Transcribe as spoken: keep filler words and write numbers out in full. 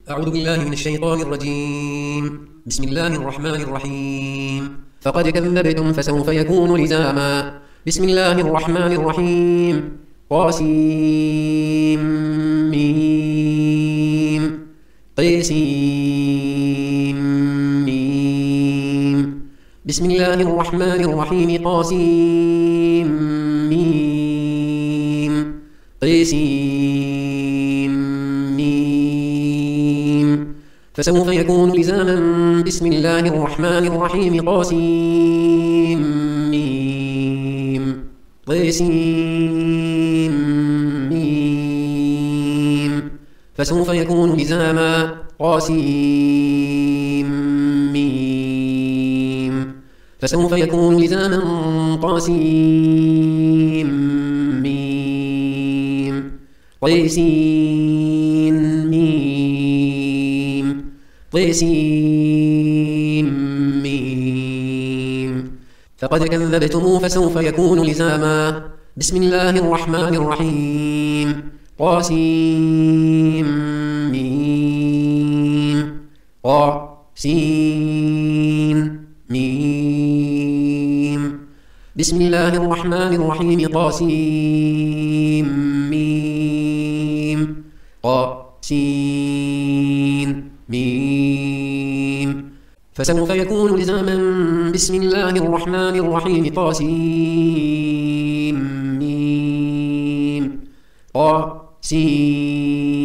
أعوذ بالله من الشيطان الرجيم. بسم الله الرحمن الرحيم. فقد كذبتم فسوف يكون لزاما. بسم الله الرحمن الرحيم. قاسم ميم قيسين ميم. بسم الله الرحمن الرحيم. قاسم ميم قيسين ميم. فسوف يكون لزاما. بسم الله الرحمن الرحيم. قاسم ميم قيسين ميم. فسوف يكون لزاما. قاسم ميم. فسوف يكون لزاما. قاسم ميم قيسين ميم قيسين ميم. فقد كذبتم فسوف يكون لزاما. بسم الله الرحمن الرحيم. قاسم ميم قاسين ميم. بسم الله الرحمن الرحيم. قاسم ميم قاسين ميم. فسوف يكون لزاما. بسم الله الرحمن الرحيم. قاسم ميم قاسين